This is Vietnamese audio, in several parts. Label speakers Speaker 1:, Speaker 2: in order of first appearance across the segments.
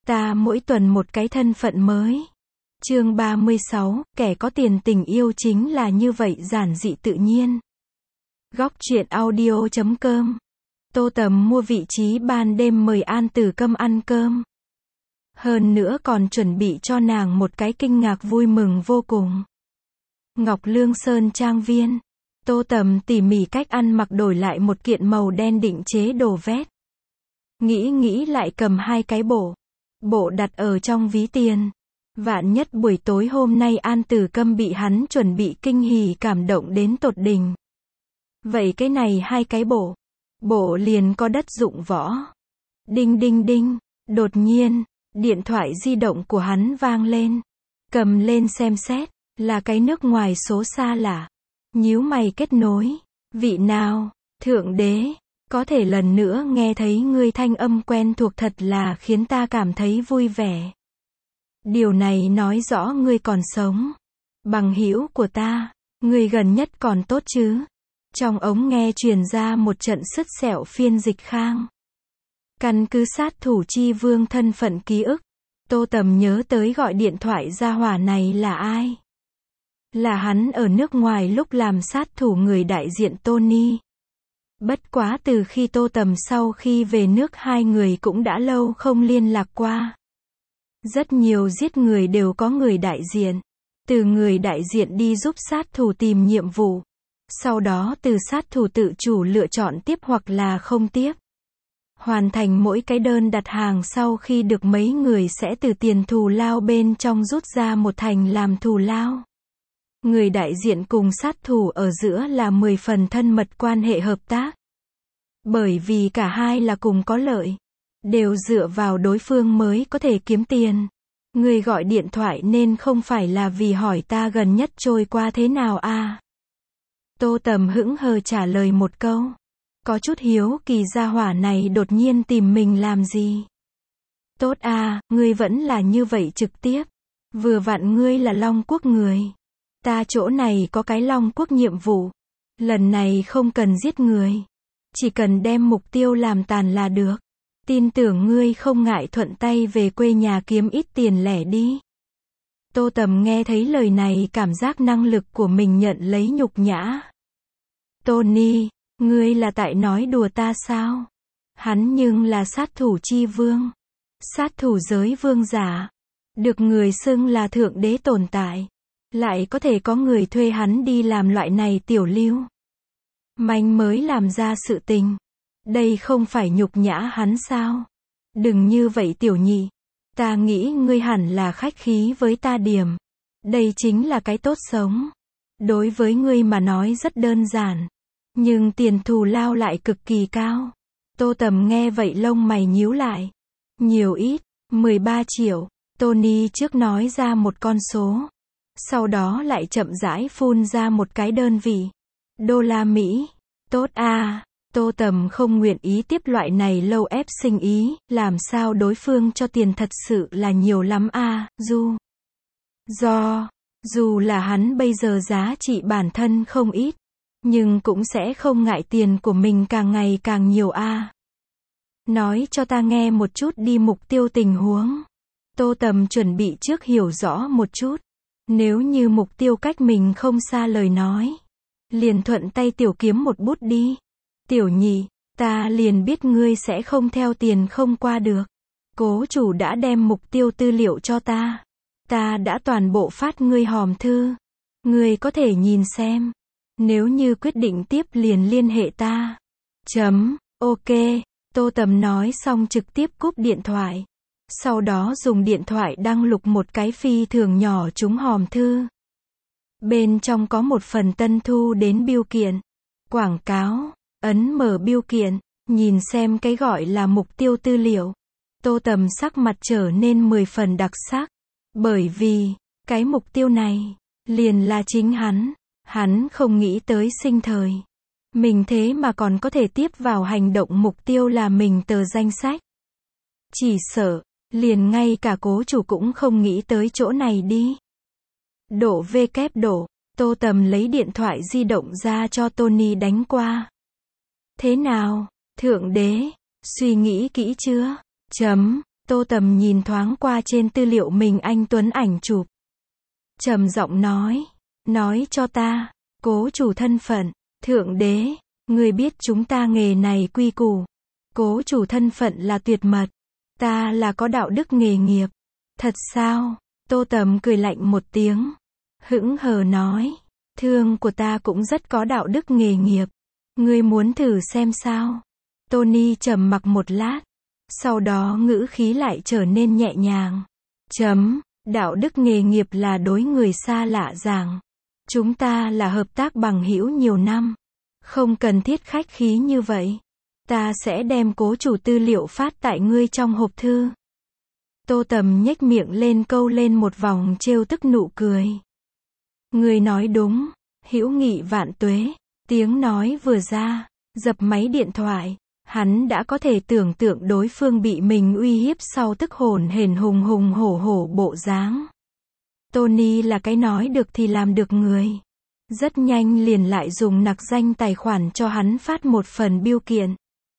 Speaker 1: Ta mỗi tuần một cái thân phận mới. Chương 36, kẻ có tiền tình yêu chính là như vậy giản dị tự nhiên. Góc truyện audio.com. Tô Tầm mua vị trí ban đêm mời An Tử Câm ăn cơm. Hơn nữa còn chuẩn bị cho nàng một cái kinh ngạc vui mừng vô cùng. Ngọc Lương Sơn Trang Viên. Tô Tầm tỉ mỉ cách ăn mặc đổi lại một kiện màu đen định chế đồ vest. Nghĩ lại cầm hai cái bộ đặt ở trong ví tiền. Vạn nhất buổi tối hôm nay An Tử Câm bị hắn chuẩn bị kinh hỉ cảm động đến tột đỉnh. Vậy cái này hai cái bộ liền có đất dụng võ. Đinh đinh đinh, đột nhiên, điện thoại di động của hắn vang lên. Cầm lên xem xét, là cái nước ngoài số xa lạ. Nhíu mày kết nối, vị nào, Thượng Đế, có thể lần nữa nghe thấy ngươi thanh âm quen thuộc thật là khiến ta cảm thấy vui vẻ. Điều này nói rõ ngươi còn sống. Bằng hữu của ta, ngươi gần nhất còn tốt chứ? Trong ống nghe truyền ra một trận sứt sẹo phiên dịch khang. Căn cứ sát thủ chi vương thân phận ký ức, Tô Tầm nhớ tới gọi điện thoại ra hỏa này là ai? Là hắn ở nước ngoài lúc làm sát thủ người đại diện Tony. Bất quá từ khi Tô Tầm sau khi về nước hai người cũng đã lâu không liên lạc qua. Rất nhiều giết người đều có người đại diện. Từ người đại diện đi giúp sát thủ tìm nhiệm vụ. Sau đó từ sát thủ tự chủ lựa chọn tiếp hoặc là không tiếp. Hoàn thành mỗi cái đơn đặt hàng sau khi được mấy người sẽ từ tiền thù lao bên trong rút ra một thành làm thù lao. Người đại diện cùng sát thủ ở giữa là 10 phần thân mật quan hệ hợp tác. Bởi vì cả hai là cùng có lợi. Đều dựa vào đối phương mới có thể kiếm tiền. Người gọi điện thoại nên không phải là vì hỏi ta gần nhất trôi qua thế nào à? Tô Tầm hững hờ trả lời một câu. Có chút hiếu kỳ gia hỏa này đột nhiên tìm mình làm gì? Tốt à, ngươi vẫn là như vậy trực tiếp. Vừa vặn ngươi là Long Quốc người. Ta chỗ này có cái Long Quốc nhiệm vụ. Lần này không cần giết người. Chỉ cần đem mục tiêu làm tàn là được. Tin tưởng ngươi không ngại thuận tay về quê nhà kiếm ít tiền lẻ đi. Tô Tầm nghe thấy lời này cảm giác năng lực của mình nhận lấy nhục nhã. Tony, ngươi là tại nói đùa ta sao? Hắn nhưng là sát thủ chi vương. Sát thủ giới vương giả. Được người xưng là thượng đế tồn tại. Lại có thể có người thuê hắn đi làm loại này tiểu lưu. Manh mới làm ra sự tình. Đây không phải nhục nhã hắn sao? Đừng như vậy tiểu nhị. Ta nghĩ ngươi hẳn là khách khí với ta điểm. Đây chính là cái tốt sống. Đối với ngươi mà nói rất đơn giản. Nhưng tiền thù lao lại cực kỳ cao. Tô Tầm nghe vậy lông mày nhíu lại. Nhiều ít, 13 triệu. Tony trước nói ra một con số. Sau đó lại chậm rãi phun ra một cái đơn vị. Đô la Mỹ. Tốt à. Tô Tầm không nguyện ý tiếp loại này lâu ép sinh ý, làm sao đối phương cho tiền thật sự là nhiều lắm à, dù là hắn bây giờ giá trị bản thân không ít, nhưng cũng sẽ không ngại tiền của mình càng ngày càng nhiều à. Nói cho ta nghe một chút đi mục tiêu tình huống. Tô Tầm chuẩn bị trước hiểu rõ một chút. Nếu như mục tiêu cách mình không xa lời nói, liền thuận tay tiểu kiếm một bút đi. Tiểu nhị, ta liền biết ngươi sẽ không theo tiền không qua được. Cố chủ đã đem mục tiêu tư liệu cho ta. Ta đã toàn bộ phát ngươi hòm thư. Ngươi có thể nhìn xem. Nếu như quyết định tiếp liền liên hệ ta. Ok, Tô Tầm nói xong trực tiếp cúp điện thoại. Sau đó dùng điện thoại đăng lục một cái phi thường nhỏ trúng hòm thư. Bên trong có một phần tân thu đến bưu kiện. Quảng cáo. Ấn mở bưu kiện, nhìn xem cái gọi là mục tiêu tư liệu. Tô Tầm sắc mặt trở nên 10 phần đặc sắc. Bởi vì, cái mục tiêu này, liền là chính hắn. Hắn không nghĩ tới sinh thời. Mình thế mà còn có thể tiếp vào hành động mục tiêu là mình tờ danh sách. Chỉ sợ, liền ngay cả cố chủ cũng không nghĩ tới chỗ này đi. Tô Tầm lấy điện thoại di động ra cho Tony đánh qua. Thế nào, Thượng Đế, suy nghĩ kỹ chưa? Tô Tầm nhìn thoáng qua trên tư liệu mình anh Tuấn ảnh chụp. Trầm giọng nói cho ta, cố chủ thân phận, thượng đế, ngươi biết chúng ta nghề này quy củ. Cố chủ thân phận là tuyệt mật, ta là có đạo đức nghề nghiệp. Thật sao? Tô Tầm cười lạnh một tiếng, hững hờ nói, thương của ta cũng rất có đạo đức nghề nghiệp. Ngươi muốn thử xem sao? Tony trầm mặc một lát, sau đó ngữ khí lại trở nên nhẹ nhàng. Đạo đức nghề nghiệp là đối người xa lạ giảng. Chúng ta là hợp tác bằng hữu nhiều năm. Không cần thiết khách khí như vậy. Ta sẽ đem cố chủ tư liệu phát tại ngươi trong hộp thư. Tô Tầm nhếch miệng lên câu lên một vòng trêu tức nụ cười. Ngươi nói đúng, hữu nghị vạn tuế. Tiếng nói vừa ra, dập máy điện thoại. Hắn đã có thể tưởng tượng đối phương bị mình uy hiếp sau tức hổn hển hùng hùng hổ hổ bộ dáng. Tony là cái nói được thì làm được người. Rất nhanh liền lại dùng nặc danh tài khoản cho hắn phát một phần bưu kiện.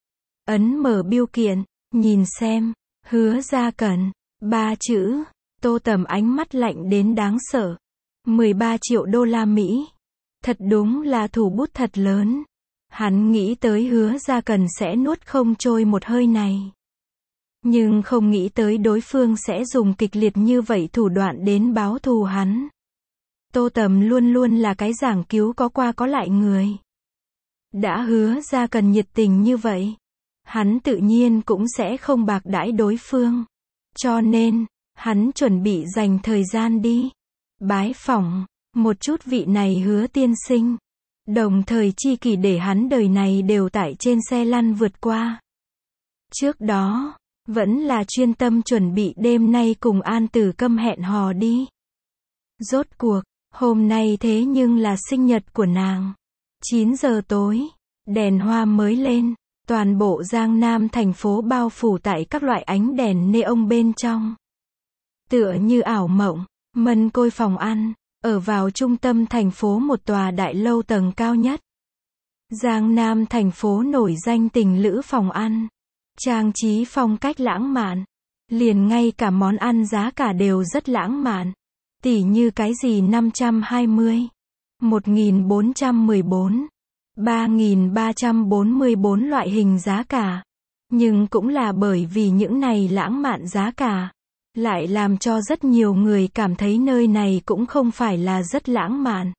Speaker 1: Ấn mở bưu kiện, nhìn xem, Hứa Gia Cẩn, 3 chữ, Tô Tầm ánh mắt lạnh đến đáng sợ. 13 triệu đô la Mỹ. Thật đúng là thủ bút thật lớn. Hắn nghĩ tới Hứa Gia Cẩn sẽ nuốt không trôi một hơi này. Nhưng không nghĩ tới đối phương sẽ dùng kịch liệt như vậy thủ đoạn đến báo thù hắn. Tô Tầm luôn luôn là cái giảng cứu có qua có lại người. Đã Hứa Gia Cẩn nhiệt tình như vậy, hắn tự nhiên cũng sẽ không bạc đãi đối phương. Cho nên, hắn chuẩn bị dành thời gian đi bái phỏng một chút vị này Hứa tiên sinh. Đồng thời chi kỷ để hắn đời này đều tải trên xe lăn vượt qua. Trước đó, vẫn là chuyên tâm chuẩn bị đêm nay cùng An Tử Câm hẹn hò đi. Rốt cuộc, hôm nay thế nhưng là sinh nhật của nàng. 9 giờ tối, đèn hoa mới lên, toàn bộ Giang Nam thành phố bao phủ tại các loại ánh đèn neon bên trong. Tựa như ảo mộng, mân côi phòng ăn, ở vào trung tâm thành phố một tòa đại lâu tầng cao nhất. Giang Nam thành phố nổi danh tình lữ phòng ăn. Trang trí phong cách lãng mạn. Liền ngay cả món ăn giá cả đều rất lãng mạn. Tỉ như cái gì 520, 1414, 3344 loại hình giá cả. Nhưng cũng là bởi vì những này lãng mạn giá cả, lại làm cho rất nhiều người cảm thấy nơi này cũng không phải là rất lãng mạn.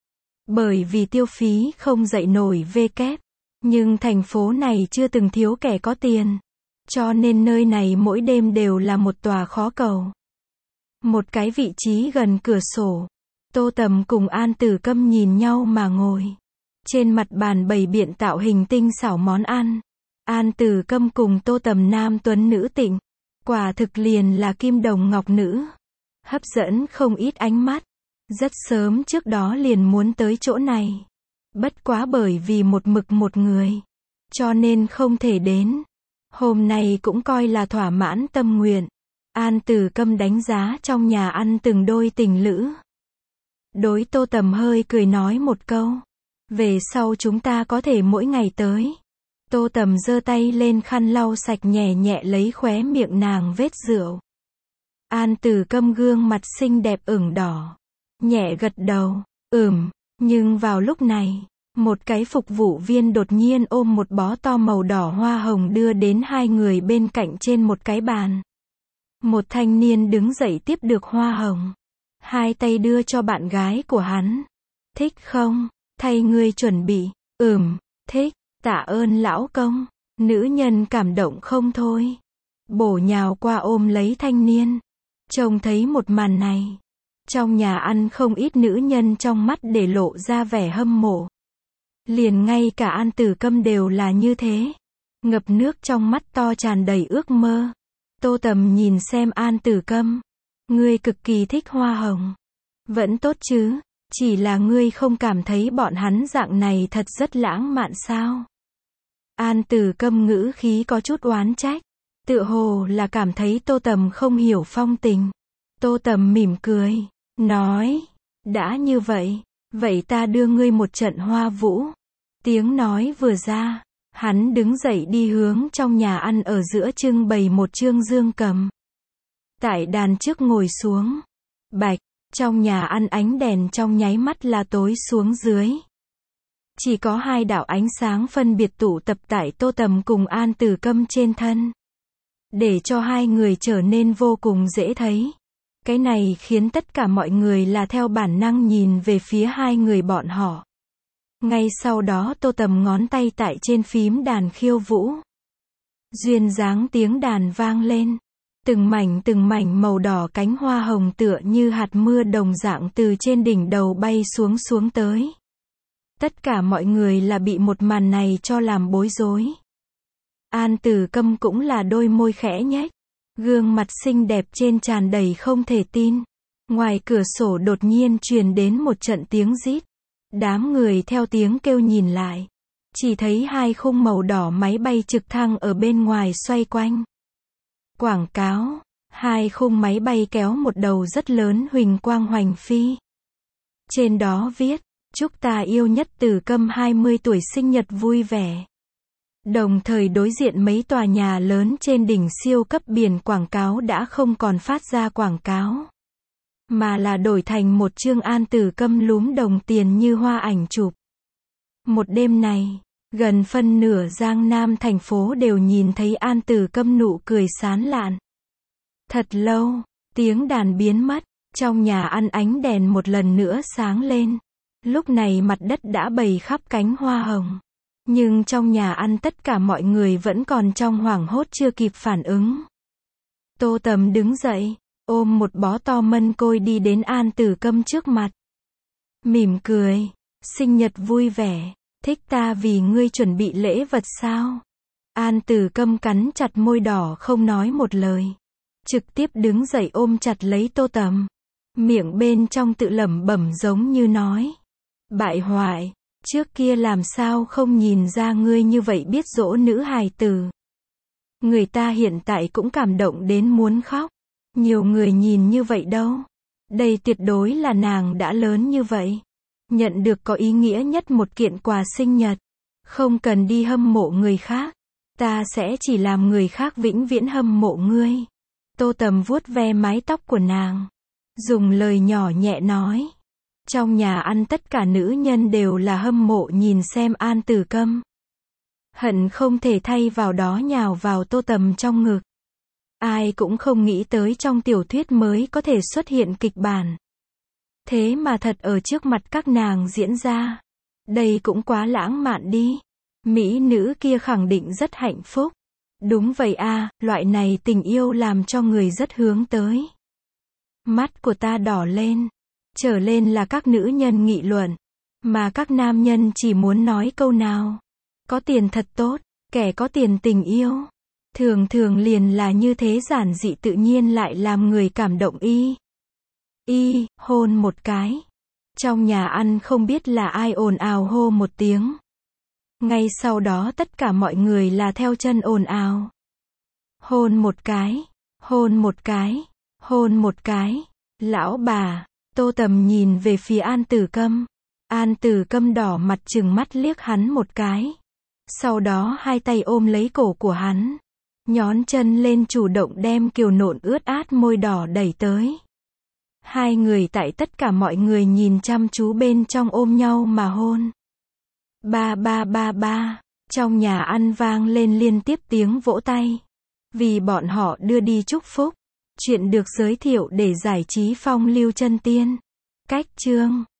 Speaker 1: Bởi vì tiêu phí không dậy nổi kép. Nhưng thành phố này chưa từng thiếu kẻ có tiền. Cho nên nơi này mỗi đêm đều là một tòa khó cầu. Một cái vị trí gần cửa sổ. Tô Tầm cùng An Tử Câm nhìn nhau mà ngồi. Trên mặt bàn bày biện tạo hình tinh xảo món ăn. An Tử Câm cùng Tô Tầm nam tuấn nữ tịnh. Quả thực liền là kim đồng ngọc nữ. Hấp dẫn không ít ánh mắt. Rất sớm trước đó liền muốn tới chỗ này. Bất quá bởi vì một mực một người. Cho nên không thể đến. Hôm nay cũng coi là thỏa mãn tâm nguyện. An Tử Câm đánh giá trong nhà ăn từng đôi tình lữ. Đối Tô Tầm hơi cười nói một câu. Về sau chúng ta có thể mỗi ngày tới. Tô Tầm giơ tay lên khăn lau sạch nhẹ nhẹ lấy khóe miệng nàng vết rượu. An Tử Câm gương mặt xinh đẹp ửng đỏ. Nhẹ gật đầu. Nhưng vào lúc này, một cái phục vụ viên đột nhiên ôm một bó to màu đỏ hoa hồng đưa đến hai người bên cạnh trên một cái bàn. Một thanh niên đứng dậy tiếp được hoa hồng. Hai tay đưa cho bạn gái của hắn. Thích không? Thay ngươi chuẩn bị. Thích. Tạ ơn lão công. Nữ nhân cảm động không thôi. Bổ nhào qua ôm lấy thanh niên. Trông thấy một màn này. Trong nhà ăn không ít nữ nhân trong mắt để lộ ra vẻ hâm mộ. Liền ngay cả An Tử Câm đều là như thế. Ngập nước trong mắt to tràn đầy ước mơ. Tô Tầm nhìn xem An Tử Câm. Ngươi cực kỳ thích hoa hồng. Vẫn tốt chứ, chỉ là ngươi không cảm thấy bọn hắn dạng này thật rất lãng mạn sao? An Tử Câm ngữ khí có chút oán trách. Tựa hồ là cảm thấy Tô Tầm không hiểu phong tình. Tô Tầm mỉm cười, nói, đã như vậy, vậy ta đưa ngươi một trận hoa vũ. Tiếng nói vừa ra, Hắn đứng dậy đi hướng trong nhà ăn ở giữa trưng bày một chương dương cầm. Tại đàn trước ngồi xuống. Bạch, trong nhà ăn ánh đèn trong nháy mắt là tối xuống dưới. Chỉ có hai đạo ánh sáng phân biệt tụ tập tại Tô Tầm cùng An Tử Câm trên thân. Để cho hai người trở nên vô cùng dễ thấy. Cái này khiến tất cả mọi người là theo bản năng nhìn về phía hai người bọn họ. Ngay sau đó Tô Tầm ngón tay tại trên phím đàn khiêu vũ. Duyên dáng tiếng đàn vang lên. Từng mảnh màu đỏ cánh hoa hồng tựa như hạt mưa đồng dạng từ trên đỉnh đầu bay xuống tới. Tất cả mọi người là bị một màn này cho làm bối rối. An Tử Câm cũng là đôi môi khẽ nhếch. Gương mặt xinh đẹp trên tràn đầy không thể tin. Ngoài cửa sổ đột nhiên truyền đến một trận tiếng rít. Đám người theo tiếng kêu nhìn lại. Chỉ thấy hai khung màu đỏ máy bay trực thăng ở bên ngoài xoay quanh. Quảng cáo. Hai khung máy bay kéo một đầu rất lớn huỳnh quang hoành phi. Trên đó viết, chúc ta yêu nhất Tử Câm 20 tuổi sinh nhật vui vẻ. Đồng thời đối diện mấy tòa nhà lớn trên đỉnh siêu cấp biển quảng cáo đã không còn phát ra quảng cáo. Mà là đổi thành một chương An Tử Câm lúm đồng tiền như hoa ảnh chụp. Một đêm này, gần phân nửa Giang Nam thành phố đều nhìn thấy An Tử Câm nụ cười sán lạn. Thật lâu, tiếng đàn biến mất, trong nhà ăn ánh đèn một lần nữa sáng lên. Lúc này mặt đất đã bày khắp cánh hoa hồng. Nhưng trong nhà ăn tất cả mọi người vẫn còn trong hoảng hốt chưa kịp phản ứng. Tô Tầm đứng dậy, ôm một bó to mân côi đi đến An Tử Câm trước mặt. Mỉm cười, sinh nhật vui vẻ, thích ta vì ngươi chuẩn bị lễ vật sao? An Tử Câm cắn chặt môi đỏ không nói một lời. Trực tiếp đứng dậy ôm chặt lấy Tô Tầm. Miệng bên trong tự lẩm bẩm giống như nói. Bại hoại, trước kia làm sao không nhìn ra ngươi như vậy biết dỗ nữ hài tử. Người ta hiện tại cũng cảm động đến muốn khóc. Nhiều người nhìn như vậy đâu. Đây tuyệt đối là nàng đã lớn như vậy. Nhận được có ý nghĩa nhất một kiện quà sinh nhật. Không cần đi hâm mộ người khác. Ta sẽ chỉ làm người khác vĩnh viễn hâm mộ ngươi. Tô Tầm vuốt ve mái tóc của nàng. Dùng lời nhỏ nhẹ nói. Trong nhà ăn tất cả nữ nhân đều là hâm mộ nhìn xem An Tử Câm. Hận không thể thay vào đó nhào vào Tô Tầm trong ngực. Ai cũng không nghĩ tới trong tiểu thuyết mới có thể xuất hiện kịch bản. Thế mà thật ở trước mặt các nàng diễn ra. Đây cũng quá lãng mạn đi. Mỹ nữ kia khẳng định rất hạnh phúc. Đúng vậy a, loại này tình yêu làm cho người rất hướng tới. Mắt của ta đỏ lên. Trở lên là các nữ nhân nghị luận. Mà các nam nhân chỉ muốn nói câu nào. Có tiền thật tốt, kẻ có tiền tình yêu. Thường thường liền là như thế giản dị tự nhiên lại làm người cảm động hôn một cái. Trong nhà ăn không biết là ai ồn ào hô một tiếng. Ngay sau đó tất cả mọi người là theo chân ồn ào. Hôn một cái, hôn một cái, hôn một cái. Lão bà, Tô Tầm nhìn về phía An Tử Câm. An Tử Câm đỏ mặt trừng mắt liếc hắn một cái. Sau đó hai tay ôm lấy cổ của hắn. Nhón chân lên chủ động đem kiều nộn ướt át môi đỏ đẩy tới. Hai người tại tất cả mọi người nhìn chăm chú bên trong ôm nhau mà hôn. Ba ba ba ba. Trong nhà ăn vang lên liên tiếp tiếng vỗ tay. Vì bọn họ đưa đi chúc phúc. Chuyện được giới thiệu để giải trí phong lưu chân tiên. Cách chương